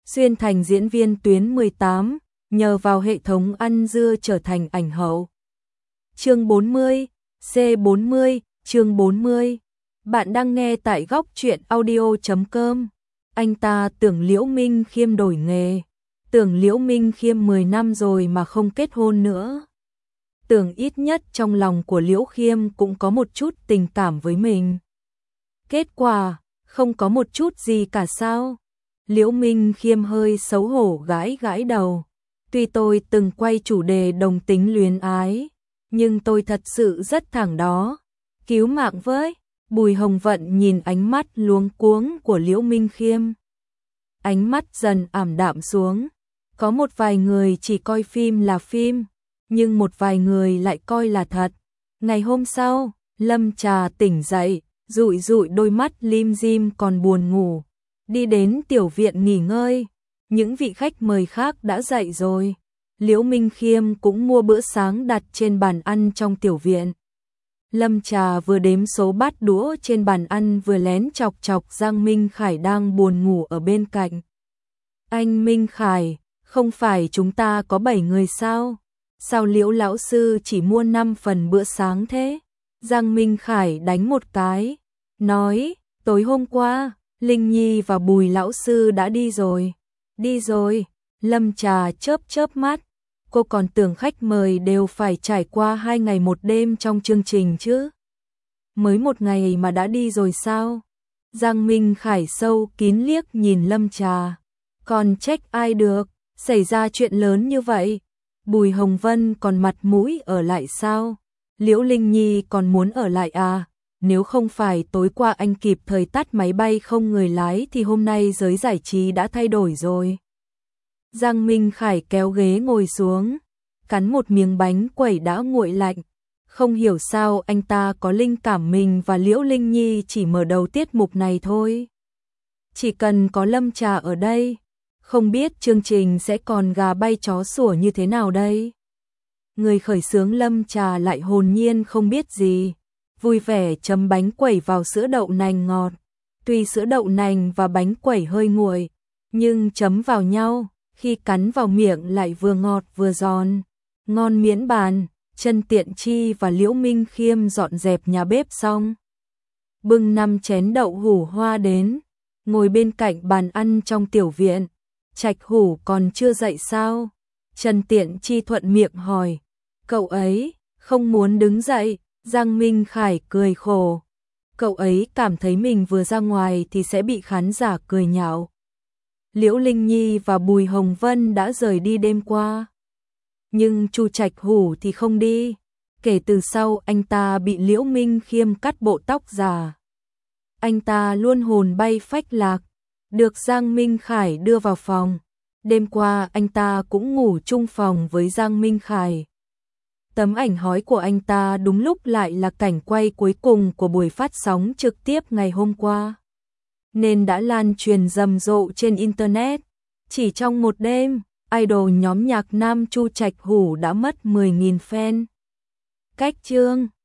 xuyên thành diễn viên tuyến 18, nhờ vào hệ thống ăn dưa trở thành ảnh hậu. Chương 40, C40, chương 40. Bạn đang nghe tại góc truyện audio.com. Anh ta tưởng Liễu Minh Khiêm đổi nghề, tưởng Liễu Minh Khiêm 10 năm rồi mà không kết hôn nữa. Tưởng ít nhất trong lòng của Liễu Khiêm cũng có một chút tình cảm với mình. Kết quả, không có một chút gì cả sao? Liễu Minh Khiêm hơi xấu hổ gãi gãi đầu. Tuy tôi từng quay chủ đề đồng tính luyến ái, nhưng tôi thật sự rất thẳng đó. Cứu mạng với. Bùi Hồng Vận nhìn ánh mắt luống cuống của Liễu Minh Khiêm. Ánh mắt dần ảm đạm xuống. Có một vài người chỉ coi phim là phim, nhưng một vài người lại coi là thật. Ngày hôm sau, Lâm Trà tỉnh dậy, dụi dụi đôi mắt lim dim còn buồn ngủ. Đi đến tiểu viện nghỉ ngơi. Những vị khách mời khác đã dậy rồi. Liễu Minh Khiêm cũng mua bữa sáng đặt trên bàn ăn trong tiểu viện. Lâm Trà vừa đếm số bát đũa trên bàn ăn vừa lén chọc chọc Giang Minh Khải đang buồn ngủ ở bên cạnh. Anh Minh Khải, không phải chúng ta có 7 người sao? Sao Liễu lão sư chỉ mua 5 phần bữa sáng thế? Giang Minh Khải đánh một cái, nói, tối hôm qua, Linh Nhi và Bùi lão sư đã đi rồi. Đi rồi. Lâm Trà chớp chớp mắt. Cô còn tưởng khách mời đều phải trải qua 2 ngày 1 đêm trong chương trình chứ. Mới 1 ngày mà đã đi rồi sao? Giang Minh Khải sâu kín liếc nhìn Lâm Trà. Còn trách ai được, xảy ra chuyện lớn như vậy. Bùi Hồng Vân còn mặt mũi ở lại sao? Liễu Linh Nhi còn muốn ở lại à? Nếu không phải tối qua anh kịp thời tắt máy bay không người lái thì hôm nay giới giải trí đã thay đổi rồi. Giang Minh Khải kéo ghế ngồi xuống, cắn một miếng bánh quẩy đã nguội lạnh. Không hiểu sao anh ta có linh cảm mình và Liễu Linh Nhi chỉ mở đầu tiết mục này thôi. Chỉ cần có Lâm Trà ở đây, không biết chương trình sẽ còn gà bay chó sủa như thế nào đây. Người khởi xướng Lâm Trà lại hồn nhiên không biết gì, vui vẻ chấm bánh quẩy vào sữa đậu nành ngọt. Tuy sữa đậu nành và bánh quẩy hơi nguội, nhưng chấm vào nhau, khi cắn vào miệng lại vừa ngọt vừa giòn, ngon miễn bàn. Trần Tiện Chi và Liễu Minh Khiêm dọn dẹp nhà bếp xong, bưng 5 chén đậu hủ hoa đến, ngồi bên cạnh bàn ăn trong tiểu viện. Trạch Hủ còn chưa dậy sao? Trần Tiện Chi thuận miệng hỏi. Cậu ấy không muốn đứng dậy. Giang Minh Khải cười khổ. Cậu ấy cảm thấy mình vừa ra ngoài thì sẽ bị khán giả cười nhạo. Liễu Linh Nhi và Bùi Hồng Vân đã rời đi đêm qua, nhưng Chu Trạch Hủ thì không đi. Kể từ sau anh ta bị Liễu Minh Khiêm cắt bộ tóc giả, anh ta luôn hồn bay phách lạc, được Giang Minh Khải đưa vào phòng. Đêm qua anh ta cũng ngủ chung phòng với Giang Minh Khải. Tấm ảnh hói của anh ta đúng lúc lại là cảnh quay cuối cùng của buổi phát sóng trực tiếp ngày hôm qua, nên đã lan truyền rầm rộ trên Internet. Chỉ trong một đêm, idol nhóm nhạc nam Chu Trạch Hủ đã mất 10.000 fan. Cách chương